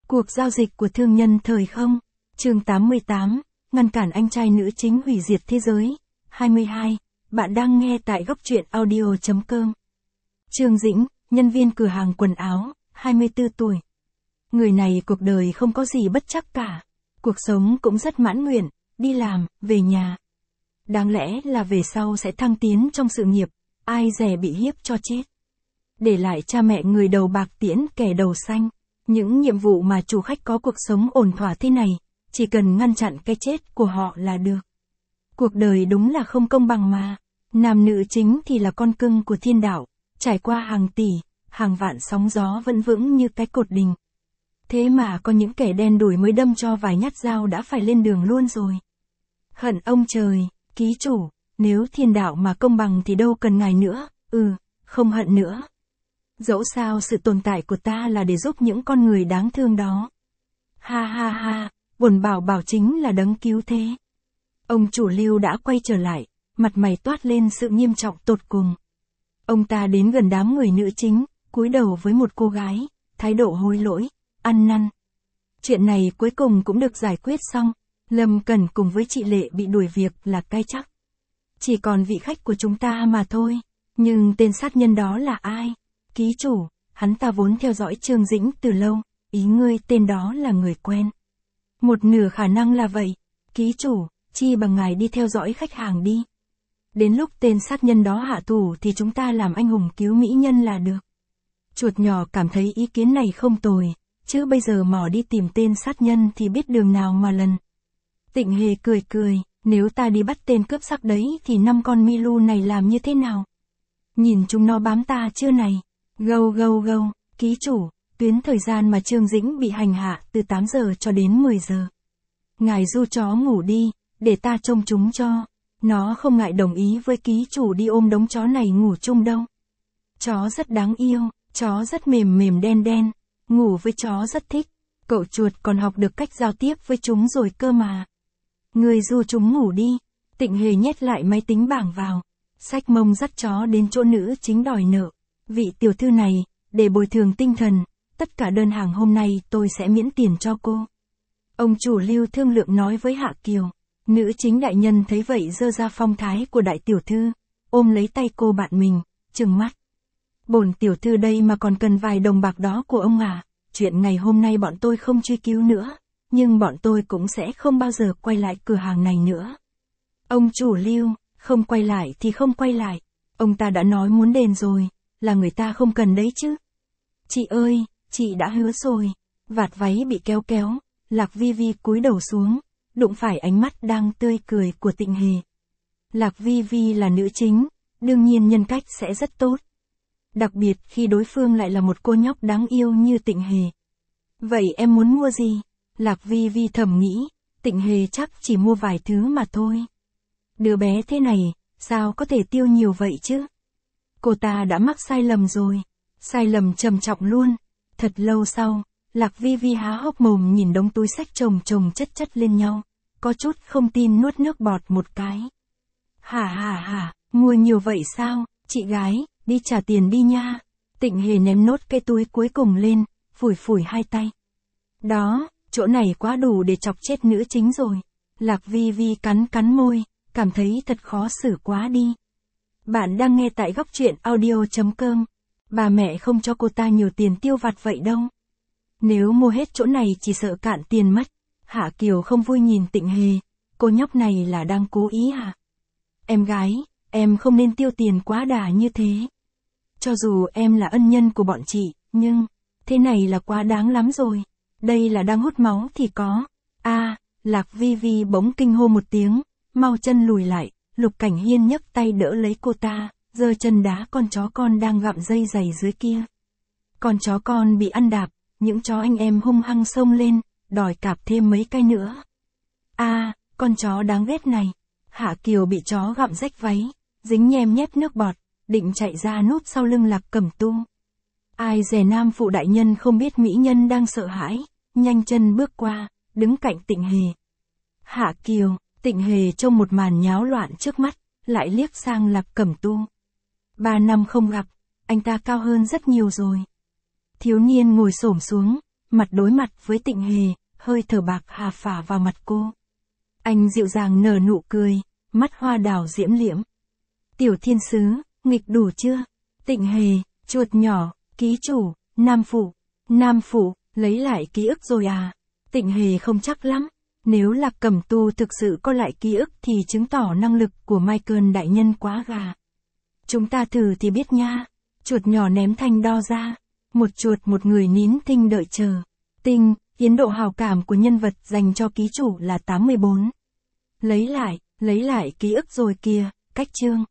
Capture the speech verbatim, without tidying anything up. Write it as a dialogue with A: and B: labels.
A: Cuộc giao dịch của thương nhân thời không. Chương tám mươi tám, ngăn cản anh trai nữ chính hủy diệt thế giới. hai mươi hai, bạn đang nghe tại góc truyện audio chấm com. Trương Dĩnh, nhân viên cửa hàng quần áo, hai mươi tư tuổi. Người này cuộc đời không có gì bất trắc cả. Cuộc sống cũng rất mãn nguyện, đi làm, về nhà. Đáng lẽ là về sau sẽ thăng tiến trong sự nghiệp, ai dè bị hiếp cho chết. Để lại cha mẹ người đầu bạc tiễn kẻ đầu xanh. Những nhiệm vụ mà chủ khách có cuộc sống ổn thỏa thế này, chỉ cần ngăn chặn cái chết của họ là được. Cuộc đời đúng là không công bằng mà. Nam nữ chính thì là con cưng của thiên đạo, trải qua hàng tỷ, hàng vạn sóng gió vẫn vững như cái cột đình. Thế mà có những kẻ đen đủi mới đâm cho vài nhát dao đã phải lên đường luôn rồi. Hận ông trời, ký chủ, nếu thiên đạo mà công bằng thì đâu cần ngài nữa, ừ, không hận nữa. Dẫu sao sự tồn tại của ta là để giúp những con người đáng thương đó. Ha ha ha, buồn bảo bảo chính là đấng cứu thế. Ông chủ Lưu đã quay trở lại, mặt mày toát lên sự nghiêm trọng tột cùng. Ông ta đến gần đám người nữ chính, cúi đầu với một cô gái, thái độ hối lỗi, ăn năn. Chuyện này cuối cùng cũng được giải quyết xong, Lâm Cẩn cùng với chị Lệ bị đuổi việc là cai chắc. Chỉ còn vị khách của chúng ta mà thôi, nhưng tên sát nhân đó là ai? Ký chủ, hắn ta vốn theo dõi Trương Dĩnh từ lâu, ý ngươi tên đó là người quen. Một nửa khả năng là vậy, ký chủ, chi bằng ngài đi theo dõi khách hàng đi. Đến lúc tên sát nhân đó hạ thủ thì chúng ta làm anh hùng cứu mỹ nhân là được. Chuột nhỏ cảm thấy ý kiến này không tồi, chứ bây giờ mò đi tìm tên sát nhân thì biết đường nào mà lần. Tịnh Hề cười cười, nếu ta đi bắt tên cướp sắc đấy thì năm con Milu này làm như thế nào? Nhìn chúng nó bám ta chưa này? Gâu gâu gâu, ký chủ, tuyến thời gian mà Trương Dĩnh bị hành hạ từ tám giờ cho đến mười giờ. Ngài du chó ngủ đi, để ta trông chúng cho. Nó không ngại đồng ý với ký chủ đi ôm đống chó này ngủ chung đâu. Chó rất đáng yêu, chó rất mềm mềm đen đen, ngủ với chó rất thích. Cậu chuột còn học được cách giao tiếp với chúng rồi cơ mà. Người du chúng ngủ đi. Tịnh Hề nhét lại máy tính bảng vào, xách mông dắt chó đến chỗ nữ chính đòi nợ. Vị tiểu thư này, để bồi thường tinh thần, tất cả đơn hàng hôm nay tôi sẽ miễn tiền cho cô. Ông chủ Lưu thương lượng nói với Hạ Kiều. Nữ chính đại nhân thấy vậy giơ ra phong thái của đại tiểu thư, ôm lấy tay cô bạn mình, trừng mắt. Bổn tiểu thư đây mà còn cần vài đồng bạc đó của ông à, chuyện ngày hôm nay bọn tôi không truy cứu nữa, nhưng bọn tôi cũng sẽ không bao giờ quay lại cửa hàng này nữa. Ông chủ Lưu, không quay lại thì không quay lại, ông ta đã nói muốn đền rồi, là người ta không cần đấy chứ. Chị ơi, chị đã hứa rồi. Vạt váy bị kéo kéo, Lạc Vi Vi cúi đầu xuống, đụng phải ánh mắt đang tươi cười của Tịnh Hề. Lạc Vi Vi là nữ chính, đương nhiên nhân cách sẽ rất tốt. Đặc biệt khi đối phương lại là một cô nhóc đáng yêu như Tịnh Hề. Vậy em muốn mua gì? Lạc Vi Vi thầm nghĩ, Tịnh Hề chắc chỉ mua vài thứ mà thôi. Đứa bé thế này, sao có thể tiêu nhiều vậy chứ? Cô ta đã mắc sai lầm rồi. Sai lầm trầm trọng luôn. Thật lâu sau, Lạc Vi Vi há hốc mồm nhìn đống túi xách chồng chồng chất chất lên nhau. Có chút không tin nuốt nước bọt một cái. Hả hả hả, mua nhiều vậy sao? Chị gái, đi trả tiền đi nha. Tịnh Hề ném nốt cái túi cuối cùng lên, phủi phủi hai tay. Đó, chỗ này quá đủ để chọc chết nữ chính rồi. Lạc Vi Vi cắn cắn môi, cảm thấy thật khó xử quá đi. Bạn đang nghe tại góc truyện audio chấm com. Bà mẹ không cho cô ta nhiều tiền tiêu vặt vậy đâu. Nếu mua hết chỗ này chỉ sợ cạn tiền mất. Hạ Kiều không vui nhìn Tịnh Hề. Cô nhóc này là đang cố ý hả? Em gái, em không nên tiêu tiền quá đà như thế. Cho dù em là ân nhân của bọn chị, nhưng, thế này là quá đáng lắm rồi. Đây là đang hút máu thì có. A, Lạc Vi Vi bỗng kinh hô một tiếng, mau chân lùi lại. Lục Cảnh Hiên nhấc tay đỡ lấy cô ta, giơ chân đá con chó con đang gặm dây giày dưới kia. Con chó con bị ăn đạp, những chó anh em hung hăng xông lên, đòi cạp thêm mấy cái nữa. A, à, con chó đáng ghét này. Hạ Kiều bị chó gặm rách váy, dính nhem nhép nước bọt, định chạy ra núp sau lưng Lạc Cẩm Tu. Ai dè nam phụ đại nhân không biết mỹ nhân đang sợ hãi, nhanh chân bước qua, đứng cạnh Tịnh Hề. Hạ Kiều, Tịnh Hề trông một màn nháo loạn trước mắt, lại liếc sang Lạc Cẩm Tu. Ba năm không gặp, anh ta cao hơn rất nhiều rồi. Thiếu niên ngồi xổm xuống, mặt đối mặt với Tịnh Hề, hơi thở bạc hà phả vào mặt cô. Anh dịu dàng nở nụ cười, mắt hoa đào diễm liễm. Tiểu thiên sứ, nghịch đủ chưa? Tịnh Hề, chuột nhỏ, ký chủ, nam phụ, nam phụ, lấy lại ký ức rồi à? Tịnh Hề không chắc lắm. Nếu Lạc Cẩm Tu thực sự có lại ký ức thì chứng tỏ năng lực của Michael đại nhân quá gà. Chúng ta thử thì biết nha. Chuột nhỏ ném thanh đo ra. Một chuột một người nín thinh đợi chờ. Tinh, tiến độ hào cảm của nhân vật dành cho ký chủ là tám mươi bốn. Lấy lại, lấy lại ký ức rồi kìa, cách chương.